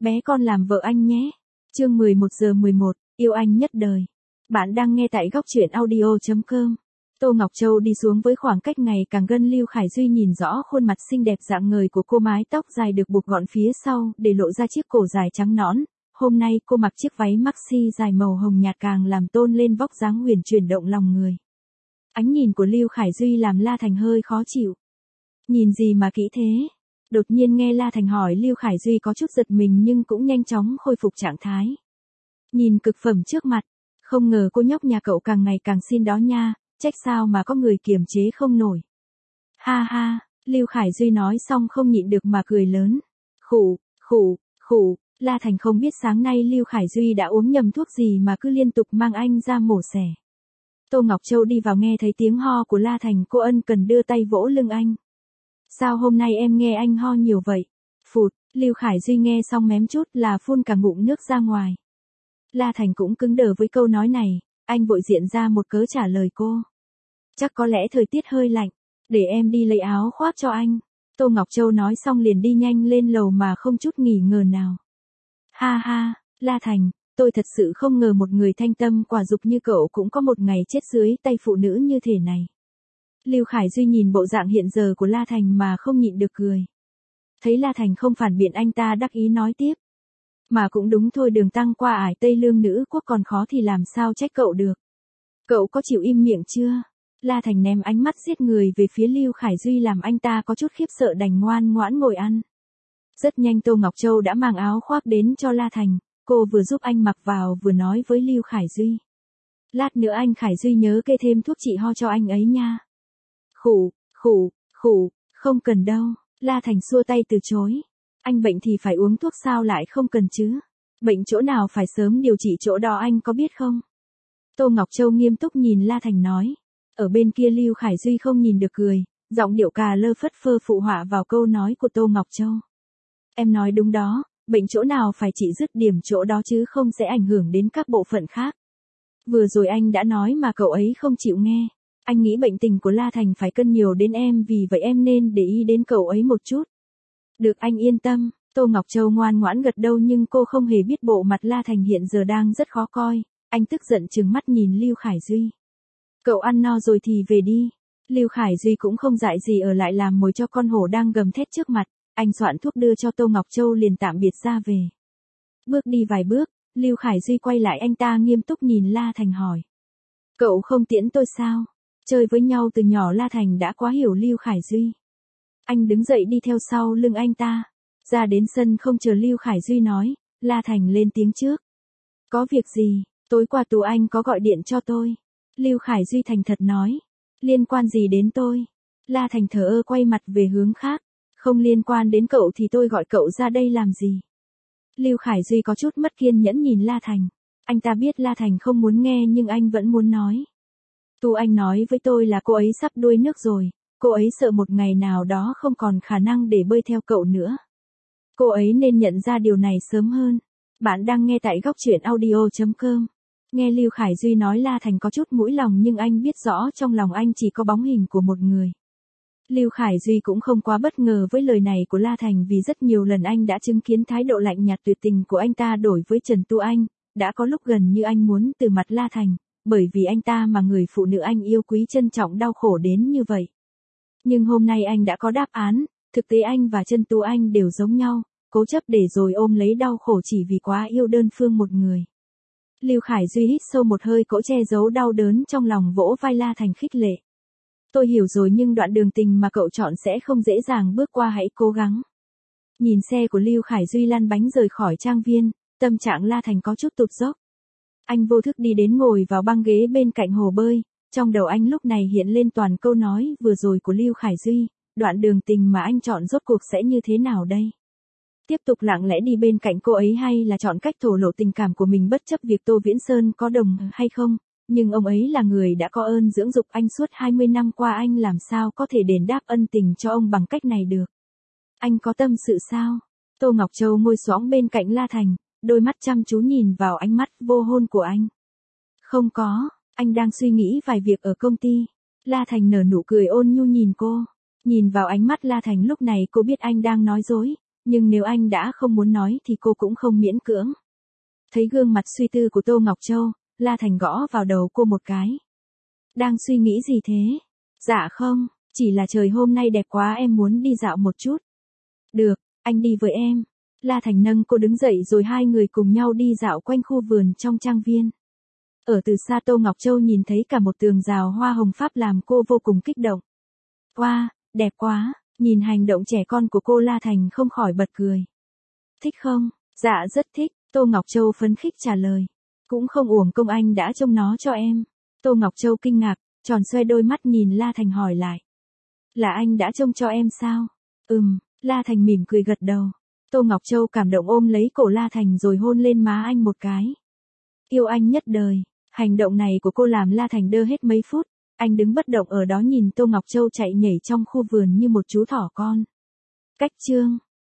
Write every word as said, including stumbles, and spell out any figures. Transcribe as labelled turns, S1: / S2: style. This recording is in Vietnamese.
S1: bé con làm vợ anh nhé. Chương mười một giờ mười một, yêu anh nhất đời. Bạn đang nghe tại góc truyện audio chấm com. Tô Ngọc Châu đi xuống với khoảng cách ngày càng gần. Lưu Khải Duy nhìn rõ khuôn mặt xinh đẹp dạng người của cô, mái tóc dài được buộc gọn phía sau để lộ ra chiếc cổ dài trắng nõn. Hôm nay cô mặc chiếc váy maxi dài màu hồng nhạt càng làm tôn lên vóc dáng huyền chuyển động lòng người. Ánh nhìn của Lưu Khải Duy làm La Thành hơi khó chịu. Nhìn gì mà kỹ thế? Đột nhiên nghe La Thành hỏi, Lưu Khải Duy có chút giật mình nhưng cũng nhanh chóng khôi phục trạng thái. Nhìn cực phẩm trước mặt, không ngờ cô nhóc nhà cậu càng ngày càng xinh đó nha, trách sao mà có người kiềm chế không nổi. Ha ha, Lưu Khải Duy nói xong không nhịn được mà cười lớn. Khụ, khụ, khụ, La Thành không biết sáng nay Lưu Khải Duy đã uống nhầm thuốc gì mà cứ liên tục mang anh ra mổ xẻ. Tô Ngọc Châu đi vào nghe thấy tiếng ho của La Thành, cô ân cần đưa tay vỗ lưng anh. Sao hôm nay em nghe anh ho nhiều vậy? Phụt, Lưu Khải Duy nghe xong mém chút là phun cả ngụm nước ra ngoài. La Thành cũng cứng đờ với câu nói này, anh vội diện ra một cớ trả lời cô. Chắc có lẽ thời tiết hơi lạnh, để em đi lấy áo khoác cho anh. Tô Ngọc Châu nói xong liền đi nhanh lên lầu mà không chút nghỉ ngờ nào. Ha ha, La Thành, tôi thật sự không ngờ một người thanh tâm quả dục như cậu cũng có một ngày chết dưới tay phụ nữ như thế này. Lưu Khải Duy nhìn bộ dạng hiện giờ của La Thành mà không nhịn được cười. Thấy La Thành không phản biện, anh ta đắc ý nói tiếp. Mà cũng đúng thôi, đường tăng qua ải Tây Lương nữ quốc còn khó thì làm sao trách cậu được. Cậu có chịu im miệng chưa? La Thành ném ánh mắt giết người về phía Lưu Khải Duy làm anh ta có chút khiếp sợ, đành ngoan ngoãn ngồi ăn. Rất nhanh Tô Ngọc Châu đã mang áo khoác đến cho La Thành, cô vừa giúp anh mặc vào vừa nói với Lưu Khải Duy. Lát nữa anh Khải Duy nhớ kê thêm thuốc trị ho cho anh ấy nha. Khủ, khủ, khủ, không cần đâu, La Thành xua tay từ chối. Anh bệnh thì phải uống thuốc sao lại không cần chứ? Bệnh chỗ nào phải sớm điều trị chỗ đó anh có biết không? Tô Ngọc Châu nghiêm túc nhìn La Thành nói. Ở bên kia Lưu Khải Duy không nhìn được cười, giọng điệu cà lơ phất phơ phụ họa vào câu nói của Tô Ngọc Châu. Em nói đúng đó, bệnh chỗ nào phải trị dứt điểm chỗ đó chứ không sẽ ảnh hưởng đến các bộ phận khác. Vừa rồi anh đã nói mà cậu ấy không chịu nghe. Anh nghĩ bệnh tình của La Thành phải cân nhiều đến em, vì vậy em nên để ý đến cậu ấy một chút. Được, anh yên tâm. Tô Ngọc Châu ngoan ngoãn gật đầu nhưng cô không hề biết bộ mặt La Thành hiện giờ đang rất khó coi. Anh tức giận trừng mắt nhìn Lưu Khải Duy. Cậu ăn no rồi thì về đi. Lưu Khải Duy cũng không dại gì ở lại làm mồi cho con hổ đang gầm thét trước mặt. Anh soạn thuốc đưa cho Tô Ngọc Châu liền tạm biệt ra về. Bước đi vài bước, Lưu Khải Duy quay lại, anh ta nghiêm túc nhìn La Thành hỏi. Cậu không tiễn tôi sao? Chơi với nhau từ nhỏ La Thành đã quá hiểu Lưu Khải Duy. Anh đứng dậy đi theo sau lưng anh ta. Ra đến sân không chờ Lưu Khải Duy nói, La Thành lên tiếng trước. Có việc gì? Tối qua Tú Anh có gọi điện cho tôi. Lưu Khải Duy thành thật nói. Liên quan gì đến tôi? La Thành thờ ơ quay mặt về hướng khác. Không liên quan đến cậu thì tôi gọi cậu ra đây làm gì? Lưu Khải Duy có chút mất kiên nhẫn nhìn La Thành. Anh ta biết La Thành không muốn nghe nhưng anh vẫn muốn nói. Tú Anh nói với tôi là cô ấy sắp đuối nước rồi. Cô ấy sợ một ngày nào đó không còn khả năng để bơi theo cậu nữa. Cô ấy nên nhận ra điều này sớm hơn. Bạn đang nghe tại góc truyện audio chấm com. Nghe Lưu Khải Duy nói La Thành có chút mũi lòng nhưng anh biết rõ trong lòng anh chỉ có bóng hình của một người. Lưu Khải Duy cũng không quá bất ngờ với lời này của La Thành vì rất nhiều lần anh đã chứng kiến thái độ lạnh nhạt tuyệt tình của anh ta đối với Trần Tú Anh. Đã có lúc gần như anh muốn từ mặt La Thành, bởi vì anh ta mà người phụ nữ anh yêu quý trân trọng đau khổ đến như vậy. Nhưng hôm nay anh đã có đáp án, thực tế anh và Trần Tú Anh đều giống nhau, cố chấp để rồi ôm lấy đau khổ chỉ vì quá yêu đơn phương một người. Lưu Khải Duy hít sâu một hơi, cố che giấu đau đớn trong lòng, vỗ vai La Thành khích lệ. Tôi hiểu rồi, nhưng đoạn đường tình mà cậu chọn sẽ không dễ dàng bước qua, hãy cố gắng. Nhìn xe của Lưu Khải Duy lăn bánh rời khỏi trang viên, tâm trạng La Thành có chút tụt dốc. Anh vô thức đi đến ngồi vào băng ghế bên cạnh hồ bơi, trong đầu anh lúc này hiện lên toàn câu nói vừa rồi của Lưu Khải Duy, đoạn đường tình mà anh chọn rốt cuộc sẽ như thế nào đây? Tiếp tục lặng lẽ đi bên cạnh cô ấy hay là chọn cách thổ lộ tình cảm của mình bất chấp việc Tô Viễn Sơn có đồng hay không? Nhưng ông ấy là người đã có ơn dưỡng dục anh suốt hai mươi năm qua, anh làm sao có thể đền đáp ân tình cho ông bằng cách này được? Anh có tâm sự sao? Tô Ngọc Châu ngồi xoóng bên cạnh La Thành, đôi mắt chăm chú nhìn vào ánh mắt vô hôn của anh. Không có, anh đang suy nghĩ vài việc ở công ty. La Thành nở nụ cười ôn nhu nhìn cô. Nhìn vào ánh mắt La Thành lúc này cô biết anh đang nói dối, Nhưng nếu anh đã không muốn nói thì cô cũng không miễn cưỡng. Thấy gương mặt suy tư của Tô Ngọc Châu, La Thành gõ vào đầu cô một cái. Đang suy nghĩ gì thế? Dạ không, chỉ là trời hôm nay đẹp quá em muốn đi dạo một chút. Được, anh đi với em. La Thành nâng cô đứng dậy rồi hai người cùng nhau đi dạo quanh khu vườn trong trang viên. Ở từ xa Tô Ngọc Châu nhìn thấy cả một tường rào hoa hồng Pháp làm cô vô cùng kích động. Wow, đẹp quá, nhìn hành động trẻ con của cô La Thành không khỏi bật cười. Thích không? Dạ rất thích, Tô Ngọc Châu phấn khích trả lời. Cũng không uổng công anh đã trông nó cho em. Tô Ngọc Châu kinh ngạc, tròn xoe đôi mắt nhìn La Thành hỏi lại. Là anh đã trông cho em sao? Ừm, La Thành mỉm cười gật đầu. Tô Ngọc Châu cảm động ôm lấy cổ La Thành rồi hôn lên má anh một cái. Yêu anh nhất đời. Hành động này của cô làm La Thành đơ hết mấy phút. Anh đứng bất động ở đó nhìn Tô Ngọc Châu chạy nhảy trong khu vườn như một chú thỏ con. Cách chương